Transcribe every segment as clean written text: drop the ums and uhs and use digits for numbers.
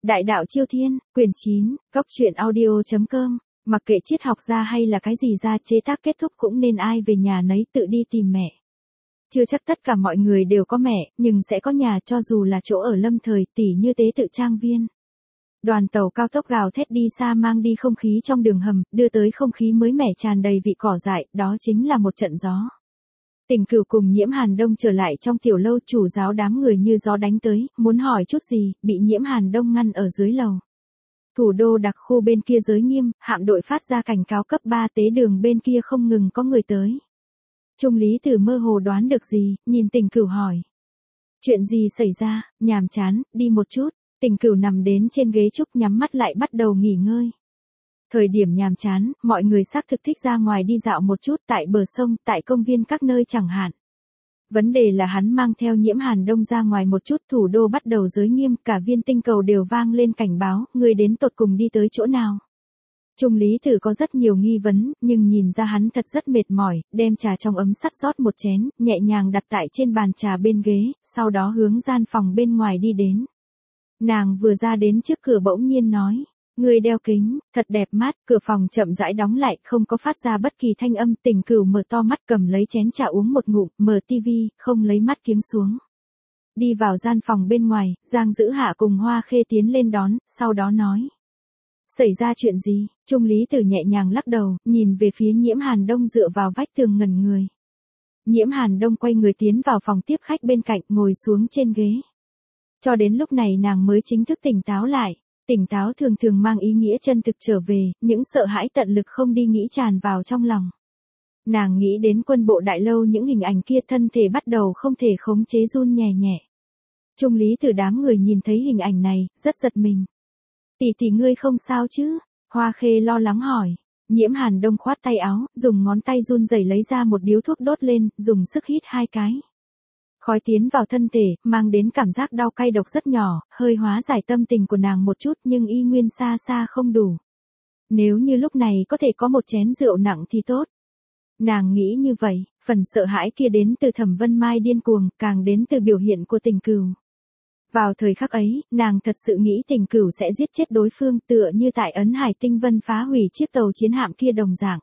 Đại đạo Chiêu Thiên, quyển 9, góc truyện audio.com, mặc kệ triết học gia hay là cái gì ra chế tác kết thúc cũng nên ai về nhà nấy tự đi tìm mẹ. Chưa chắc tất cả mọi người đều có mẹ, nhưng sẽ có nhà cho dù là chỗ ở lâm thời tỉ như tế tự trang viên. Đoàn tàu cao tốc gào thét đi xa mang đi không khí trong đường hầm, đưa tới không khí mới mẻ tràn đầy vị cỏ dại, đó chính là một trận gió. Tình Cửu cùng Nhiễm Hàn Đông trở lại trong tiểu lâu, chủ giáo đám người như gió đánh tới, muốn hỏi chút gì, bị Nhiễm Hàn Đông ngăn ở dưới lầu. Thủ đô đặc khu bên kia giới nghiêm, hạm đội phát ra cảnh cáo cấp 3, tế đường bên kia không ngừng có người tới. Trung Lý Tử mơ hồ đoán được gì, nhìn Tình Cửu hỏi. Chuyện gì xảy ra, nhàm chán, đi một chút. Tình Cửu nằm đến trên ghế trúc nhắm mắt lại bắt đầu nghỉ ngơi. Thời điểm nhàm chán, mọi người xác thực thích ra ngoài đi dạo một chút tại bờ sông, tại công viên các nơi chẳng hạn. Vấn đề là hắn mang theo Nhiễm Hàn Đông ra ngoài một chút, thủ đô bắt đầu giới nghiêm, cả viên tinh cầu đều vang lên cảnh báo, người đến tột cùng đi tới chỗ nào. Trung Lý Tử có rất nhiều nghi vấn, nhưng nhìn ra hắn thật rất mệt mỏi, đem trà trong ấm sắt rót một chén, nhẹ nhàng đặt tại trên bàn trà bên ghế, sau đó hướng gian phòng bên ngoài đi đến. Nàng vừa ra đến trước cửa bỗng nhiên nói. Người đeo kính, thật đẹp mắt, cửa phòng chậm rãi đóng lại, không có phát ra bất kỳ thanh âm. Tình Cửu mở to mắt cầm lấy chén trà uống một ngụm, mở tivi, không lấy mắt kiếng xuống. Đi vào gian phòng bên ngoài, Giang Dữ Hạ cùng Hoa Khê tiến lên đón, sau đó nói. Xảy ra chuyện gì? Trung Lý Tử nhẹ nhàng lắc đầu, nhìn về phía Nhiễm Hàn Đông dựa vào vách tường ngẩn người. Nhiễm Hàn Đông quay người tiến vào phòng tiếp khách bên cạnh, ngồi xuống trên ghế. Cho đến lúc này nàng mới chính thức tỉnh táo lại. Tỉnh táo thường thường mang ý nghĩa chân thực trở về, những sợ hãi tận lực không đi nghĩ tràn vào trong lòng. Nàng nghĩ đến quân bộ đại lâu những hình ảnh kia, thân thể bắt đầu không thể khống chế run nhẹ nhẹ. Trung Lý Tử đám người nhìn thấy hình ảnh này, rất giật mình. Tỷ ngươi không sao chứ? Hoa Khê lo lắng hỏi. Nhiễm Hàn Đông khoát tay áo, dùng ngón tay run rẩy lấy ra một điếu thuốc đốt lên, dùng sức hít 2 cái. Khói tiến vào thân thể, mang đến cảm giác đau cay độc rất nhỏ, hơi hóa giải tâm tình của nàng một chút nhưng y nguyên xa xa không đủ. Nếu như lúc này có thể có một chén rượu nặng thì tốt. Nàng nghĩ như vậy, phần sợ hãi kia đến từ Thẩm Vân Mai điên cuồng, càng đến từ biểu hiện của Tình Cửu. Vào thời khắc ấy, nàng thật sự nghĩ Tình Cửu sẽ giết chết đối phương, tựa như tại Ấn Hải Tinh Vân phá hủy chiếc tàu chiến hạm kia đồng dạng.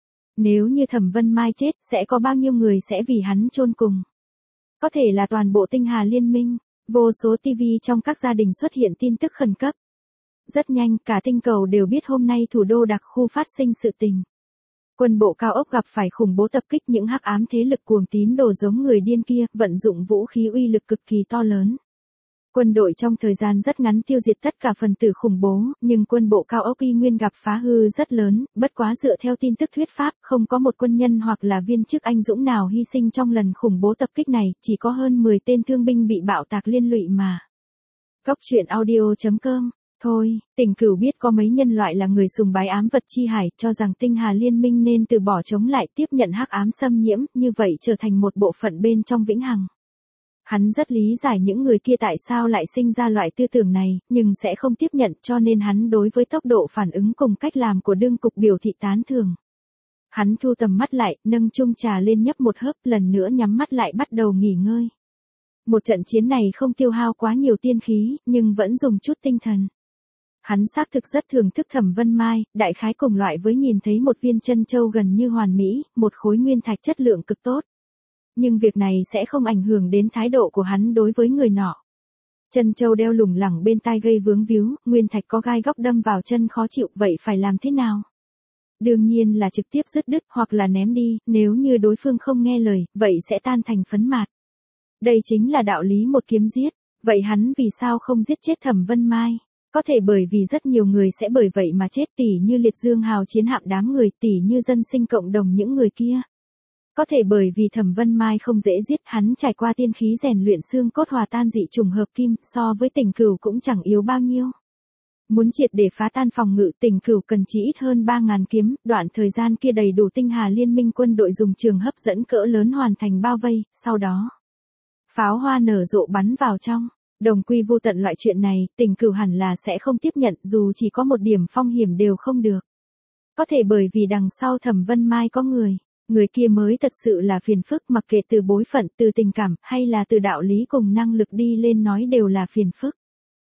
Nếu như Thẩm Vân Mai chết, sẽ có bao nhiêu người sẽ vì hắn chôn cùng. Có thể là toàn bộ Tinh Hà Liên minh, vô số TV trong các gia đình xuất hiện tin tức khẩn cấp. Rất nhanh, cả tinh cầu đều biết hôm nay thủ đô đặc khu phát sinh sự tình. Quân bộ cao ốc gặp phải khủng bố tập kích, những hắc ám thế lực cuồng tín đồ giống người điên kia, vận dụng vũ khí uy lực cực kỳ to lớn. Quân đội trong thời gian rất ngắn tiêu diệt tất cả phần tử khủng bố, nhưng quân bộ cao ốc y nguyên gặp phá hư rất lớn, bất quá dựa theo tin tức thuyết pháp, không có một quân nhân hoặc là viên chức anh dũng nào hy sinh trong lần khủng bố tập kích này, chỉ có hơn 10 tên thương binh bị bạo tạc liên lụy mà. Góc truyện audio.com. Thôi, Tình Cửu biết có mấy nhân loại là người sùng bái ám vật chi hải, cho rằng Tinh Hà Liên minh nên từ bỏ chống lại, tiếp nhận hắc ám xâm nhiễm, như vậy trở thành một bộ phận bên trong vĩnh hằng. Hắn rất lý giải những người kia tại sao lại sinh ra loại tư tưởng này, nhưng sẽ không tiếp nhận, cho nên hắn đối với tốc độ phản ứng cùng cách làm của đương cục biểu thị tán thưởng. Hắn thu tầm mắt lại, nâng chung trà lên nhấp một hớp, lần nữa nhắm mắt lại bắt đầu nghỉ ngơi. Một trận chiến này không tiêu hao quá nhiều tiên khí, nhưng vẫn dùng chút tinh thần. Hắn xác thực rất thưởng thức Thẩm Vân Mai, đại khái cùng loại với nhìn thấy một viên chân châu gần như hoàn mỹ, một khối nguyên thạch chất lượng cực tốt. Nhưng việc này sẽ không ảnh hưởng đến thái độ của hắn đối với người nọ. Chân châu đeo lủng lẳng bên tai gây vướng víu, nguyên thạch có gai góc đâm vào chân khó chịu, vậy phải làm thế nào? Đương nhiên là trực tiếp dứt đứt hoặc là ném đi, nếu như đối phương không nghe lời, vậy sẽ tan thành phấn mạt. Đây chính là đạo lý một kiếm giết, vậy hắn vì sao không giết chết Thẩm Vân Mai? Có thể bởi vì rất nhiều người sẽ bởi vậy mà chết, tỉ như liệt dương hào chiến hạm đám người, tỉ như dân sinh cộng đồng những người kia. Có thể bởi vì Thẩm Vân Mai không dễ giết, hắn trải qua tiên khí rèn luyện xương cốt hòa tan dị trùng hợp kim, so với Tình Cửu cũng chẳng yếu bao nhiêu. Muốn triệt để phá tan phòng ngự, Tình Cửu cần chỉ ít hơn 3.000 kiếm, đoạn thời gian kia đầy đủ Tinh Hà Liên minh quân đội dùng trường hấp dẫn cỡ lớn hoàn thành bao vây, sau đó pháo hoa nở rộ bắn vào trong. Đồng quy vô tận loại chuyện này, Tình Cửu hẳn là sẽ không tiếp nhận, dù chỉ có một điểm phong hiểm đều không được. Có thể bởi vì đằng sau Thẩm Vân Mai có người kia mới thật sự là phiền phức, mặc kệ từ bối phận, từ tình cảm, hay là từ đạo lý cùng năng lực đi lên nói đều là phiền phức.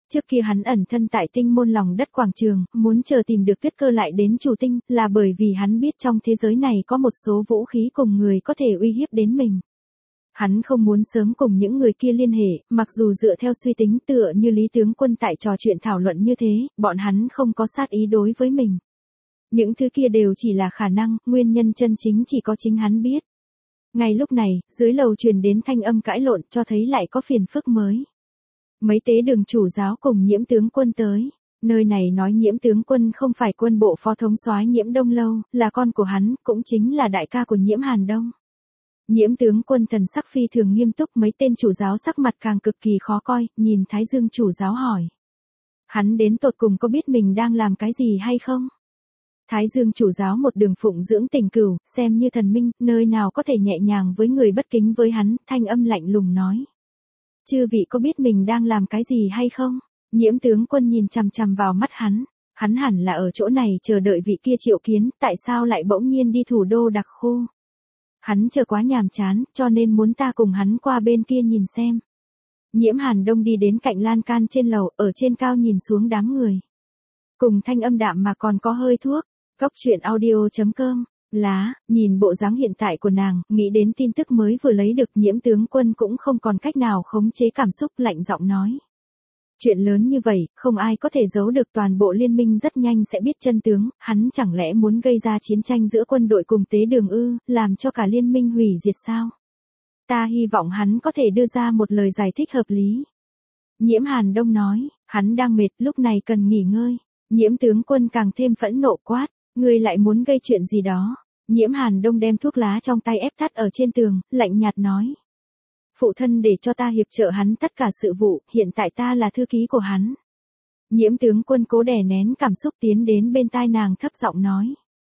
Trước kia hắn ẩn thân tại tinh môn lòng đất quảng trường, muốn chờ tìm được Tuyết Cơ lại đến chủ tinh, là bởi vì hắn biết trong thế giới này có một số vũ khí cùng người có thể uy hiếp đến mình. Hắn không muốn sớm cùng những người kia liên hệ, mặc dù dựa theo suy tính tựa như Lý tướng quân tại trò chuyện thảo luận như thế, bọn hắn không có sát ý đối với mình. Những thứ kia đều chỉ là khả năng, nguyên nhân chân chính chỉ có chính hắn biết. Ngay lúc này, dưới lầu truyền đến thanh âm cãi lộn cho thấy lại có phiền phức mới. Mấy tế đường chủ giáo cùng Nhiễm tướng quân tới. Nơi này nói Nhiễm tướng quân không phải quân bộ phó thống soái Nhiễm Đông Lâu, là con của hắn, cũng chính là đại ca của Nhiễm Hàn Đông. Nhiễm tướng quân thần sắc phi thường nghiêm túc, mấy tên chủ giáo sắc mặt càng cực kỳ khó coi, nhìn Thái Dương chủ giáo hỏi. Hắn đến tột cùng có biết mình đang làm cái gì hay không? Thái Dương chủ giáo một đường phụng dưỡng tình cửu, xem như thần minh, nơi nào có thể nhẹ nhàng với người bất kính với hắn, thanh âm lạnh lùng nói. Chư vị có biết mình đang làm cái gì hay không? Nhiễm tướng quân nhìn chằm chằm vào mắt hắn hẳn là ở chỗ này chờ đợi vị kia triệu kiến, tại sao lại bỗng nhiên đi thủ đô đặc khu? Hắn chờ quá nhàm chán, cho nên muốn ta cùng hắn qua bên kia nhìn xem. Nhiễm Hàn Đông đi đến cạnh lan can trên lầu, ở trên cao nhìn xuống đám người. Cùng thanh âm đạm mà còn có hơi thuốc. Góc truyện audio.com. Lá, nhìn bộ dáng hiện tại của nàng, nghĩ đến tin tức mới vừa lấy được, Nhiễm tướng quân cũng không còn cách nào khống chế cảm xúc, lạnh giọng nói. Chuyện lớn như vậy, không ai có thể giấu được, toàn bộ liên minh rất nhanh sẽ biết chân tướng, hắn chẳng lẽ muốn gây ra chiến tranh giữa quân đội cùng tế đường ư, làm cho cả liên minh hủy diệt sao? Ta hy vọng hắn có thể đưa ra một lời giải thích hợp lý. Nhiễm Hàn Đông nói, hắn đang mệt, lúc này cần nghỉ ngơi. Nhiễm tướng quân càng thêm phẫn nộ quát, ngươi lại muốn gây chuyện gì đó. Nhiễm Hàn Đông đem thuốc lá trong tay ép tắt ở trên tường, lạnh nhạt nói. Phụ thân để cho ta hiệp trợ hắn tất cả sự vụ, hiện tại ta là thư ký của hắn. Nhiễm tướng quân cố đè nén cảm xúc tiến đến bên tai nàng thấp giọng nói.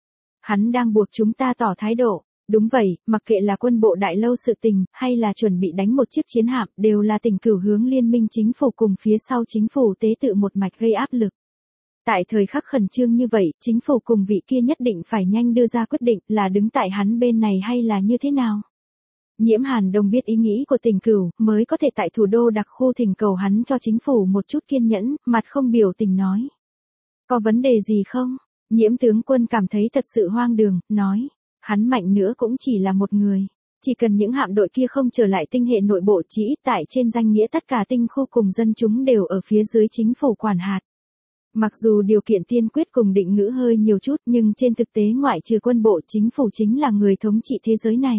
Hắn đang buộc chúng ta tỏ thái độ. Đúng vậy, mặc kệ là quân bộ đại lâu sự tình, hay là chuẩn bị đánh một chiếc chiến hạm, đều là tình cửu hướng liên minh chính phủ cùng phía sau chính phủ tế tự một mạch gây áp lực. Tại thời khắc khẩn trương như vậy, chính phủ cùng vị kia nhất định phải nhanh đưa ra quyết định là đứng tại hắn bên này hay là như thế nào. Nhiễm Hàn Đông biết ý nghĩ của tình cửu, mới có thể tại thủ đô đặc khu thỉnh cầu hắn cho chính phủ một chút kiên nhẫn, mặt không biểu tình nói. Có vấn đề gì không? Nhiễm tướng quân cảm thấy thật sự hoang đường, nói. Hắn mạnh nữa cũng chỉ là một người. Chỉ cần những hạm đội kia không trở lại tinh hệ nội bộ, chỉ ít tại trên danh nghĩa tất cả tinh khu cùng dân chúng đều ở phía dưới chính phủ quản hạt. Mặc dù điều kiện tiên quyết cùng định ngữ hơi nhiều chút, nhưng trên thực tế ngoại trừ quân bộ, chính phủ chính là người thống trị thế giới này.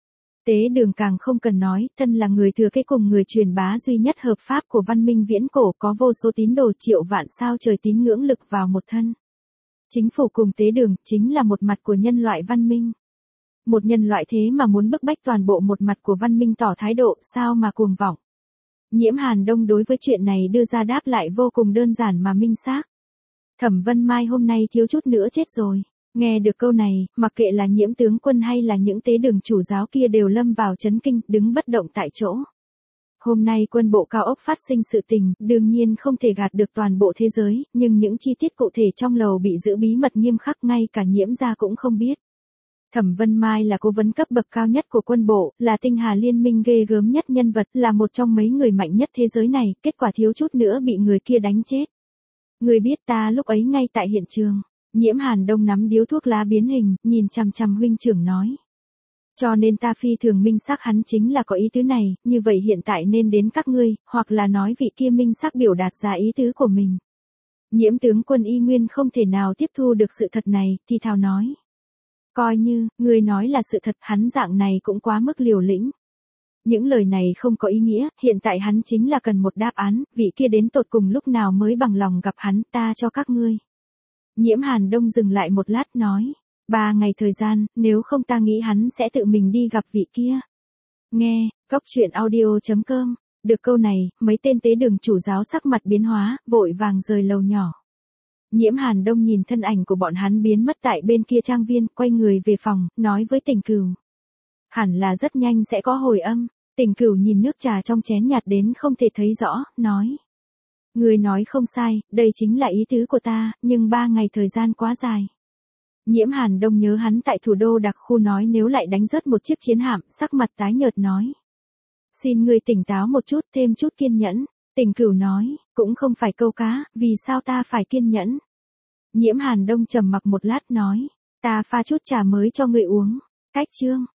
Tế đường càng không cần nói, thân là người thừa kế cùng người truyền bá duy nhất hợp pháp của văn minh viễn cổ, có vô số tín đồ triệu vạn sao trời tín ngưỡng lực vào một thân. Chính phủ cùng tế đường chính là một mặt của nhân loại văn minh. Một nhân loại thế mà muốn bức bách toàn bộ một mặt của văn minh tỏ thái độ, sao mà cuồng vọng. Nhiễm Hàn Đông đối với chuyện này đưa ra đáp lại vô cùng đơn giản mà minh xác. Thẩm Vân Mai hôm nay thiếu chút nữa chết rồi. Nghe được câu này, mặc kệ là Nhiễm tướng quân hay là những tế đường chủ giáo kia đều lâm vào chấn kinh, đứng bất động tại chỗ. Hôm nay quân bộ cao ốc phát sinh sự tình, đương nhiên không thể gạt được toàn bộ thế giới, nhưng những chi tiết cụ thể trong lầu bị giữ bí mật nghiêm khắc, ngay cả Nhiễm gia cũng không biết. Thẩm Vân Mai là cố vấn cấp bậc cao nhất của quân bộ, là tinh hà liên minh ghê gớm nhất nhân vật, là một trong mấy người mạnh nhất thế giới này, kết quả thiếu chút nữa bị người kia đánh chết. Người biết ta lúc ấy ngay tại hiện trường. Nhiễm Hàn Đông nắm điếu thuốc lá biến hình, nhìn chằm chằm huynh trưởng nói. Cho nên ta phi thường minh xác hắn chính là có ý tứ này, như vậy hiện tại nên đến các ngươi, hoặc là nói vị kia minh xác biểu đạt ra ý tứ của mình. Nhiễm tướng quân y nguyên không thể nào tiếp thu được sự thật này, thì thào nói. Coi như, người nói là sự thật, hắn dạng này cũng quá mức liều lĩnh. Những lời này không có ý nghĩa, hiện tại hắn chính là cần một đáp án, vị kia đến tột cùng lúc nào mới bằng lòng gặp hắn, ta cho các ngươi. Nhiễm Hàn Đông dừng lại một lát nói, 3 ngày thời gian, nếu không ta nghĩ hắn sẽ tự mình đi gặp vị kia. Nghe, góc truyện audio.com, được câu này, mấy tên tế đường chủ giáo sắc mặt biến hóa, vội vàng rời lầu nhỏ. Nhiễm Hàn Đông nhìn thân ảnh của bọn hắn biến mất tại bên kia trang viên, quay người về phòng, nói với Tình Cửu. Hẳn là rất nhanh sẽ có hồi âm. Tình Cửu nhìn nước trà trong chén nhạt đến không thể thấy rõ, nói. Người nói không sai, đây chính là ý tứ của ta, nhưng 3 ngày thời gian quá dài. Nhiễm Hàn Đông nhớ hắn tại thủ đô đặc khu nói nếu lại đánh rớt một chiếc chiến hạm, sắc mặt tái nhợt nói. Xin người tỉnh táo một chút, thêm chút kiên nhẫn. Tình Cửu nói, cũng không phải câu cá, vì sao ta phải kiên nhẫn? Nhiễm Hàn Đông trầm mặc một lát nói, ta pha chút trà mới cho ngươi uống. Cách chương